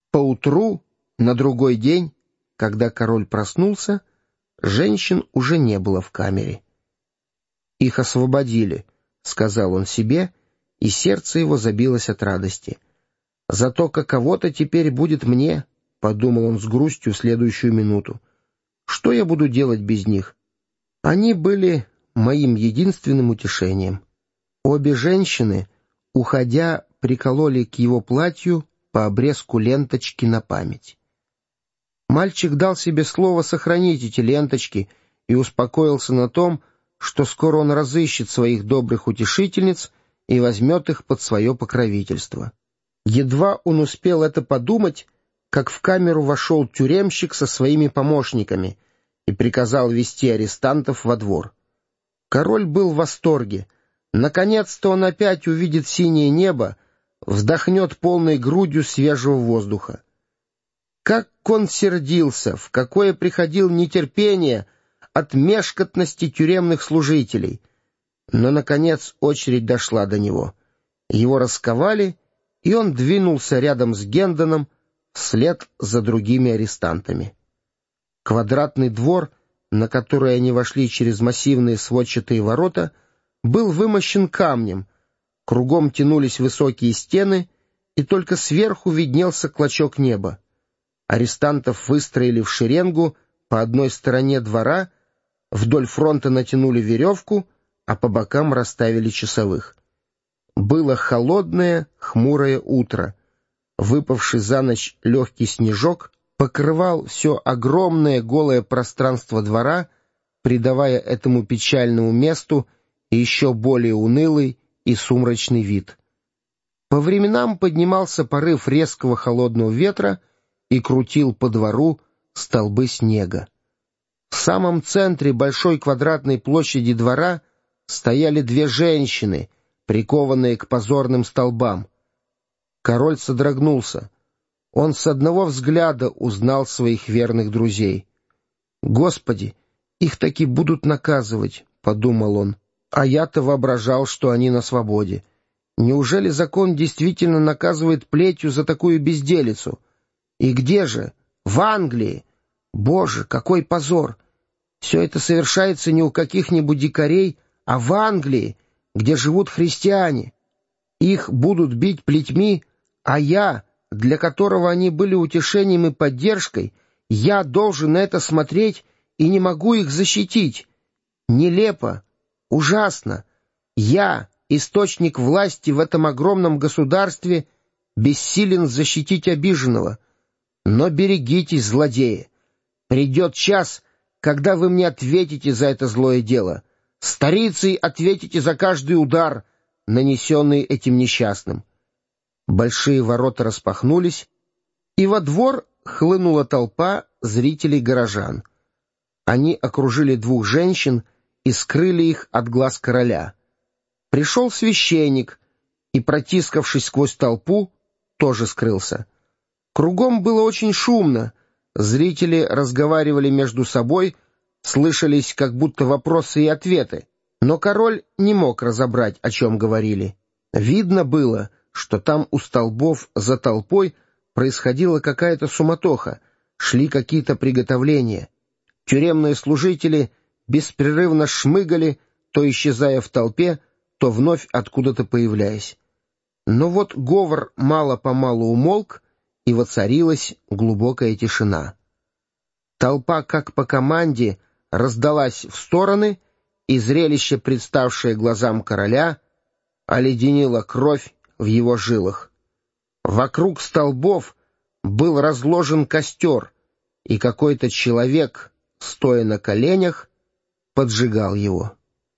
Поутру, на другой день, когда король проснулся, женщин уже не было в камере. «Их освободили», — сказал он себе, и сердце его забилось от радости. «Зато каково-то теперь будет мне», — подумал он с грустью в следующую минуту. «Что я буду делать без них? Они были моим единственным утешением». Обе женщины, уходя, прикололи к его платью по обрезку ленточки на память. Мальчик дал себе слово сохранить эти ленточки и успокоился на том, что скоро он разыщет своих добрых утешительниц и возьмет их под свое покровительство. Едва он успел это подумать, как в камеру вошел тюремщик со своими помощниками и приказал вести арестантов во двор. Король был в восторге. Наконец-то он опять увидит синее небо, вздохнет полной грудью свежего воздуха. Как он сердился, в какое приходил нетерпение от мешкотности тюремных служителей. Но, наконец, очередь дошла до него. Его расковали, и он двинулся рядом с Гендоном вслед за другими арестантами. Квадратный двор, на который они вошли через массивные сводчатые ворота, был вымощен камнем, кругом тянулись высокие стены, и только сверху виднелся клочок неба. Арестантов выстроили в шеренгу по одной стороне двора, вдоль фронта натянули веревку, а по бокам расставили часовых. Было холодное, хмурое утро. Выпавший за ночь легкий снежок покрывал все огромное голое пространство двора, придавая этому печальному месту еще более унылый и сумрачный вид. По временам поднимался порыв резкого холодного ветра и крутил по двору столбы снега. В самом центре большой квадратной площади двора стояли две женщины, прикованные к позорным столбам. Король содрогнулся. Он с одного взгляда узнал своих верных друзей. «Господи, их таки будут наказывать», — подумал он. «А я-то воображал, что они на свободе. Неужели закон действительно наказывает плетью за такую безделицу? И где же? В Англии! Боже, какой позор! Все это совершается не у каких-нибудь дикарей, а в Англии, где живут христиане. Их будут бить плетьми, а я, для которого они были утешением и поддержкой, я должен на это смотреть и не могу их защитить. Нелепо, ужасно. Я, источник власти в этом огромном государстве, бессилен защитить обиженного. Но берегитесь, злодеи. Придет час, когда вы мне ответите за это злое дело. Старицей ответите за каждый удар, нанесенный этим несчастным». Большие ворота распахнулись, и во двор хлынула толпа зрителей-горожан. Они окружили двух женщин и скрыли их от глаз короля. Пришел священник и, протискавшись сквозь толпу, тоже скрылся. Кругом было очень шумно, зрители разговаривали между собой, слышались как будто вопросы и ответы, но король не мог разобрать, о чем говорили. Видно было, что там у столбов за толпой происходила какая-то суматоха, шли какие-то приготовления. Тюремные служители беспрерывно шмыгали, то исчезая в толпе, то вновь откуда-то появляясь. Но вот говор мало-помалу умолк, и воцарилась глубокая тишина. Толпа, как по команде, раздалась в стороны, и зрелище, представшее глазам короля, оледенило кровь в его жилах. Вокруг столбов был разложен костер, и какой-то человек, стоя на коленях, поджигал его.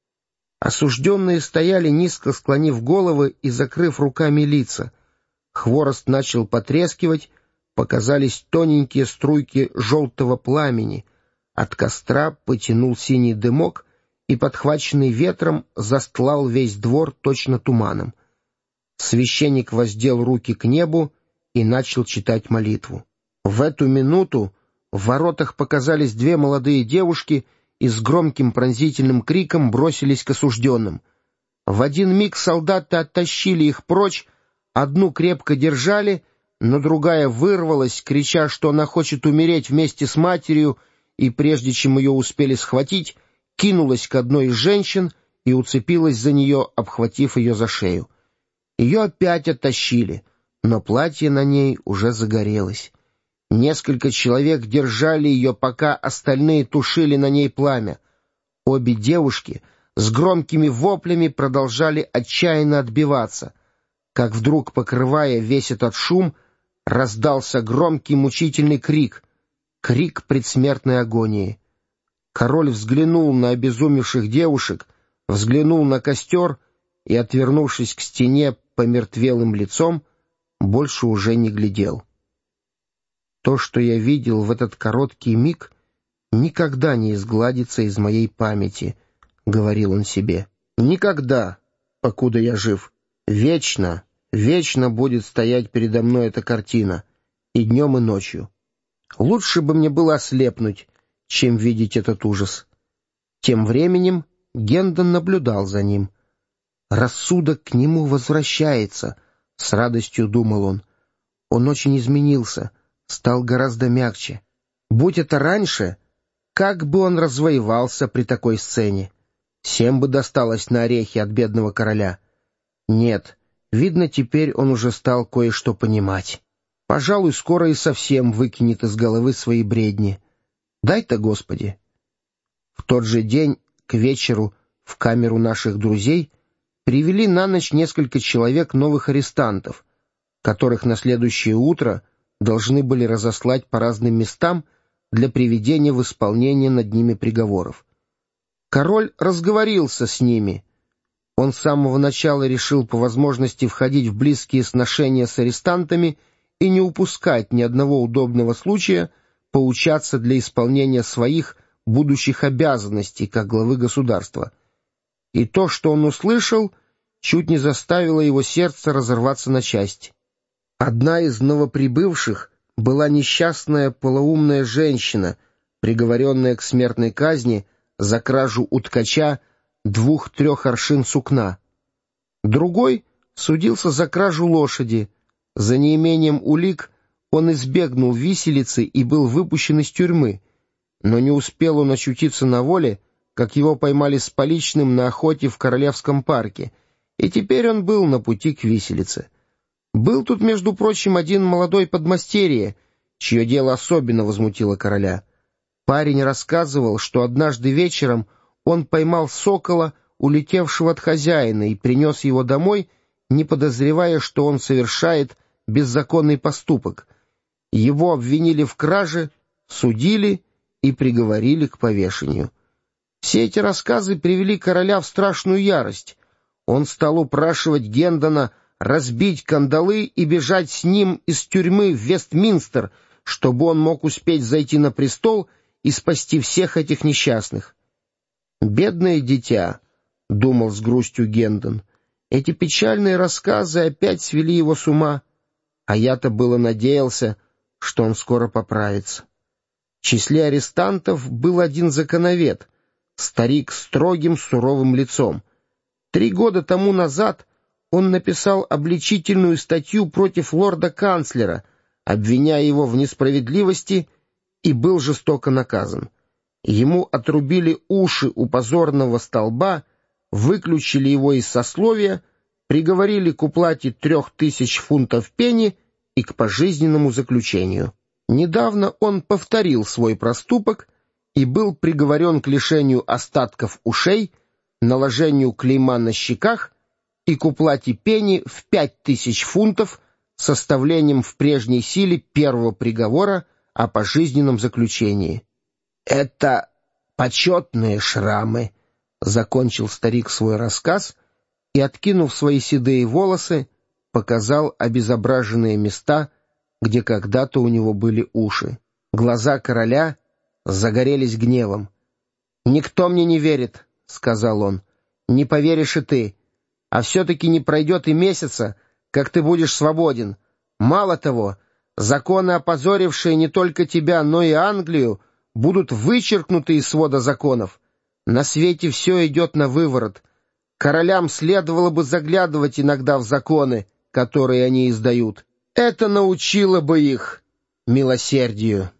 Осужденные стояли, низко склонив головы и закрыв руками лица. Хворост начал потрескивать, показались тоненькие струйки желтого пламени. От костра потянул синий дымок и, подхваченный ветром, застлал весь двор точно туманом. Священник воздел руки к небу и начал читать молитву. В эту минуту в воротах показались две молодые девушки и с громким пронзительным криком бросились к осужденным. В один миг солдаты оттащили их прочь, одну крепко держали, но другая вырвалась, крича, что она хочет умереть вместе с матерью, и прежде чем ее успели схватить, кинулась к одной из женщин и уцепилась за нее, обхватив ее за шею. Ее опять оттащили, но платье на ней уже загорелось. Несколько человек держали ее, пока остальные тушили на ней пламя. Обе девушки с громкими воплями продолжали отчаянно отбиваться, как вдруг, покрывая весь этот шум, раздался громкий мучительный крик, крик предсмертной агонии. Король взглянул на обезумевших девушек, взглянул на костер и, отвернувшись к стене помертвелым лицом, больше уже не глядел. То, что я видел в этот короткий миг, никогда не изгладится из моей памяти, — говорил он себе. Никогда, покуда я жив. Вечно, вечно будет стоять передо мной эта картина, и днем, и ночью. Лучше бы мне было ослепнуть, чем видеть этот ужас. Тем временем Гендон наблюдал за ним. «Рассудок к нему возвращается», — с радостью думал он. Он очень изменился, стал гораздо мягче. Будь это раньше, как бы он развоевался при такой сцене? Всем бы досталось на орехи от бедного короля. Нет, видно, теперь он уже стал кое-что понимать. Пожалуй, скоро и совсем выкинет из головы свои бредни. Дай-то, Господи. В тот же день, к вечеру, в камеру наших друзей привели на ночь несколько человек новых арестантов, которых на следующее утро должны были разослать по разным местам для приведения в исполнение над ними приговоров. Король разговорился с ними. Он с самого начала решил по возможности входить в близкие сношения с арестантами и не упускать ни одного удобного случая поучаться для исполнения своих будущих обязанностей как главы государства. И то, что он услышал, чуть не заставило его сердце разорваться на части. Одна из новоприбывших была несчастная полоумная женщина, приговоренная к смертной казни за кражу у ткача 2-3 аршин сукна. Другой судился за кражу лошади. За неимением улик он избегнул виселицы и был выпущен из тюрьмы, но не успел он очутиться на воле, как его поймали с поличным на охоте в Королевском парке, и теперь он был на пути к виселице. Был тут, между прочим, один молодой подмастерье, чье дело особенно возмутило короля. Парень рассказывал, что однажды вечером он поймал сокола, улетевшего от хозяина, и принес его домой, не подозревая, что он совершает беззаконный поступок. Его обвинили в краже, судили и приговорили к повешению. Все эти рассказы привели короля в страшную ярость. Он стал упрашивать Гендона разбить кандалы и бежать с ним из тюрьмы в Вестминстер, чтобы он мог успеть зайти на престол и спасти всех этих несчастных. «Бедное дитя», — думал с грустью Гендон, — «эти печальные рассказы опять свели его с ума, а я-то было надеялся, что он скоро поправится». В числе арестантов был один законовед, старик с строгим суровым лицом. 3 года тому назад он написал обличительную статью против лорда-канцлера, обвиняя его в несправедливости, и был жестоко наказан. Ему отрубили уши у позорного столба, выключили его из сословия, приговорили к уплате 3000 фунтов пени и к пожизненному заключению. Недавно он повторил свой проступок и был приговорен к лишению остатков ушей, наложению клейма на щеках и к уплате пени в 5000 фунтов с составлением в прежней силе первого приговора о пожизненном заключении. «Это почетные шрамы», — закончил старик свой рассказ и, откинув свои седые волосы, показал обезображенные места, где когда-то у него были уши. Глаза короля загорелись гневом. «Никто мне не верит», — сказал он, — «не поверишь и ты. А все-таки не пройдет и месяца, как ты будешь свободен. Мало того, законы, опозорившие не только тебя, но и Англию, будут вычеркнуты из свода законов. На свете все идет на выворот. Королям следовало бы заглядывать иногда в законы, которые они издают. Это научило бы их милосердию.